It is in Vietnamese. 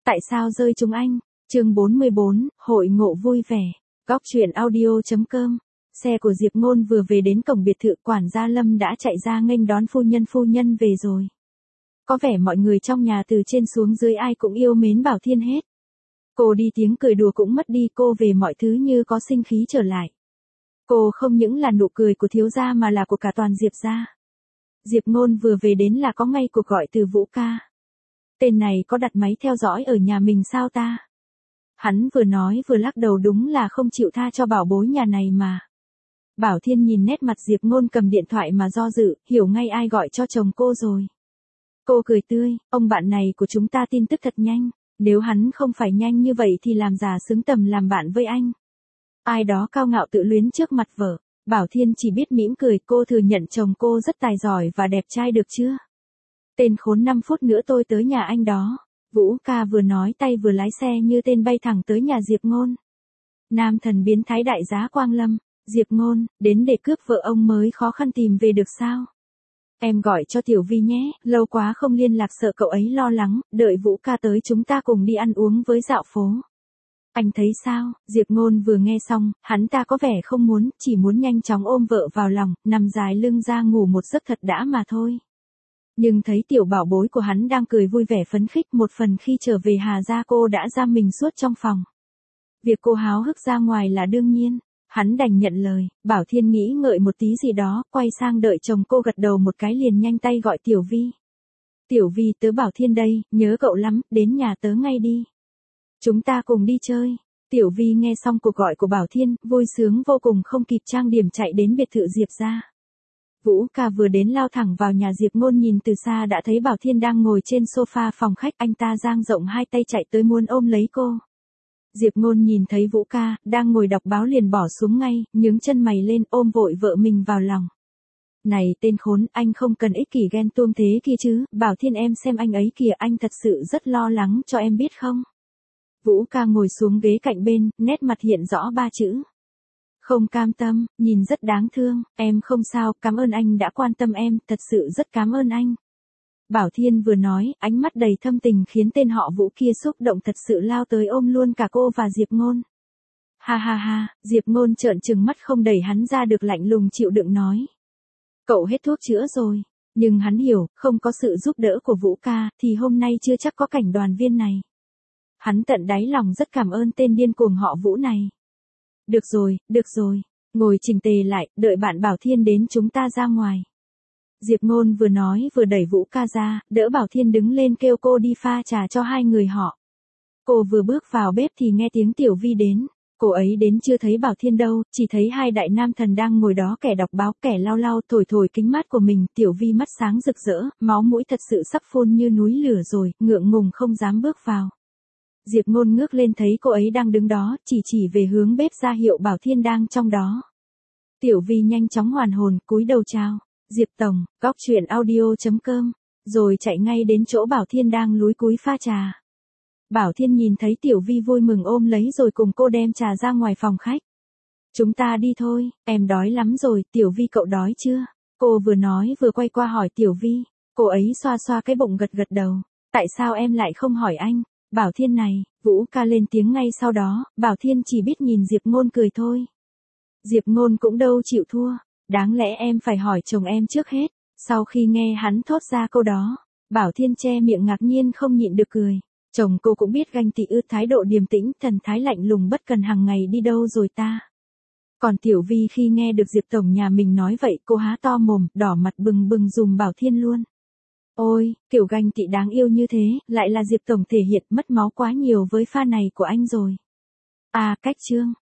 Tại sao rơi chúng anh? Chương 44, hội ngộ vui vẻ. Góc truyện audio.com. Xe của Diệp Ngôn vừa về đến cổng biệt thự, quản gia Lâm đã chạy ra nghênh đón phu nhân về rồi. Có vẻ mọi người trong nhà từ trên xuống dưới ai cũng yêu mến Bảo Thiên hết. Cô đi tiếng cười đùa cũng mất đi, cô về mọi thứ như có sinh khí trở lại. Cô không những là nụ cười của thiếu gia mà là của cả toàn Diệp gia. Diệp Ngôn vừa về đến là có ngay cuộc gọi từ Vũ ca. Tên này có đặt máy theo dõi ở nhà mình sao ta? Hắn vừa nói vừa lắc đầu, đúng là không chịu tha cho bảo bối nhà này mà. Bảo Thiên nhìn nét mặt Diệp Ngôn cầm điện thoại mà do dự, hiểu ngay ai gọi cho chồng cô rồi. Cô cười tươi, ông bạn này của chúng ta tin tức thật nhanh, nếu hắn không phải nhanh như vậy thì làm giả xứng tầm làm bạn với anh. Ai đó cao ngạo tự luyến trước mặt vợ. Bảo Thiên chỉ biết mỉm cười, cô thừa nhận chồng cô rất tài giỏi và đẹp trai được chưa? Tên khốn, 5 phút nữa tôi tới nhà anh đó. Vũ ca vừa nói tay vừa lái xe như tên bay thẳng tới nhà Diệp Ngôn. Nam thần biến thái đại giá Quang Lâm. Diệp Ngôn, đến để cướp vợ ông mới khó khăn tìm về được sao? Em gọi cho Tiểu Vi nhé, lâu quá không liên lạc sợ cậu ấy lo lắng, đợi Vũ ca tới chúng ta cùng đi ăn uống với dạo phố. Anh thấy sao? Diệp Ngôn vừa nghe xong, hắn ta có vẻ không muốn, chỉ muốn nhanh chóng ôm vợ vào lòng, nằm dài lưng ra ngủ một giấc thật đã mà thôi. Nhưng thấy tiểu bảo bối của hắn đang cười vui vẻ phấn khích, một phần khi trở về Hà gia cô đã giam mình suốt trong phòng. Việc cô háo hức ra ngoài là đương nhiên, hắn đành nhận lời. Bảo Thiên nghĩ ngợi một tí gì đó, quay sang đợi chồng cô gật đầu một cái liền nhanh tay gọi Tiểu Vi. Tiểu Vi, tớ Bảo Thiên đây, nhớ cậu lắm, đến nhà tớ ngay đi. Chúng ta cùng đi chơi. Tiểu Vi nghe xong cuộc gọi của Bảo Thiên, vui sướng vô cùng, không kịp trang điểm chạy đến biệt thự Diệp gia. Vũ ca vừa đến lao thẳng vào nhà Diệp Ngôn, nhìn từ xa đã thấy Bảo Thiên đang ngồi trên sofa phòng khách, anh ta dang rộng hai tay chạy tới muốn ôm lấy cô. Diệp Ngôn nhìn thấy Vũ ca đang ngồi đọc báo liền bỏ xuống ngay, nhướng chân mày lên ôm vội vợ mình vào lòng. Này tên khốn, anh không cần ích kỷ ghen tuông thế kia chứ, Bảo Thiên em xem anh ấy kìa, anh thật sự rất lo lắng cho em biết không? Vũ ca ngồi xuống ghế cạnh bên, nét mặt hiện rõ 3 chữ. Không cam tâm, nhìn rất đáng thương. Em không sao, cảm ơn anh đã quan tâm em, thật sự rất cảm ơn anh. Bảo Thiên vừa nói, ánh mắt đầy thâm tình khiến tên họ Vũ kia xúc động thật sự, lao tới ôm luôn cả cô và Diệp Ngôn. Ha ha ha, Diệp Ngôn trợn trừng mắt không đẩy hắn ra được, lạnh lùng chịu đựng nói. Cậu hết thuốc chữa rồi. Nhưng hắn hiểu, không có sự giúp đỡ của Vũ ca, thì hôm nay chưa chắc có cảnh đoàn viên này. Hắn tận đáy lòng rất cảm ơn tên điên cuồng họ Vũ này. Được rồi, ngồi chỉnh tề lại, đợi bạn Bảo Thiên đến chúng ta ra ngoài. Diệp Ngôn vừa nói vừa đẩy Vũ ca ra, đỡ Bảo Thiên đứng lên kêu cô đi pha trà cho hai người họ. Cô vừa bước vào bếp thì nghe tiếng Tiểu Vi đến. Cô ấy đến chưa thấy Bảo Thiên đâu, chỉ thấy hai đại nam thần đang ngồi đó, kẻ đọc báo, kẻ lau lau thổi kính mát của mình. Tiểu Vi mắt sáng rực rỡ, máu mũi thật sự sắp phun như núi lửa rồi, ngượng ngùng không dám bước vào. Diệp Ngôn ngước lên thấy cô ấy đang đứng đó, chỉ về hướng bếp ra hiệu Bảo Thiên đang trong đó. Tiểu Vi nhanh chóng hoàn hồn, cúi đầu chào. Diệp tổng, góc truyện audio.com, rồi chạy ngay đến chỗ Bảo Thiên đang lúi cúi pha trà. Bảo Thiên nhìn thấy Tiểu Vi vui mừng ôm lấy rồi cùng cô đem trà ra ngoài phòng khách. Chúng ta đi thôi, em đói lắm rồi. Tiểu Vi, cậu đói chưa? Cô vừa nói vừa quay qua hỏi Tiểu Vi. Cô ấy xoa xoa cái bụng gật gật đầu. Tại sao em lại không hỏi anh? Bảo Thiên này, Vũ ca lên tiếng ngay sau đó. Bảo Thiên chỉ biết nhìn Diệp Ngôn cười thôi. Diệp Ngôn cũng đâu chịu thua. Đáng lẽ em phải hỏi chồng em trước hết. Sau khi nghe hắn thốt ra câu đó, Bảo Thiên che miệng ngạc nhiên không nhịn được cười. Chồng cô cũng biết ganh tị ư? Thái độ điềm tĩnh, thần thái lạnh lùng bất cần hàng ngày đi đâu rồi ta? Còn Tiểu Vi khi nghe được Diệp tổng nhà mình nói vậy, cô há to mồm, đỏ mặt bừng bừng dùm Bảo Thiên luôn. Ôi, kiểu ganh tị đáng yêu như thế, lại là Diệp tổng thể hiện, mất máu quá nhiều với pha này của anh rồi. À, cách chương.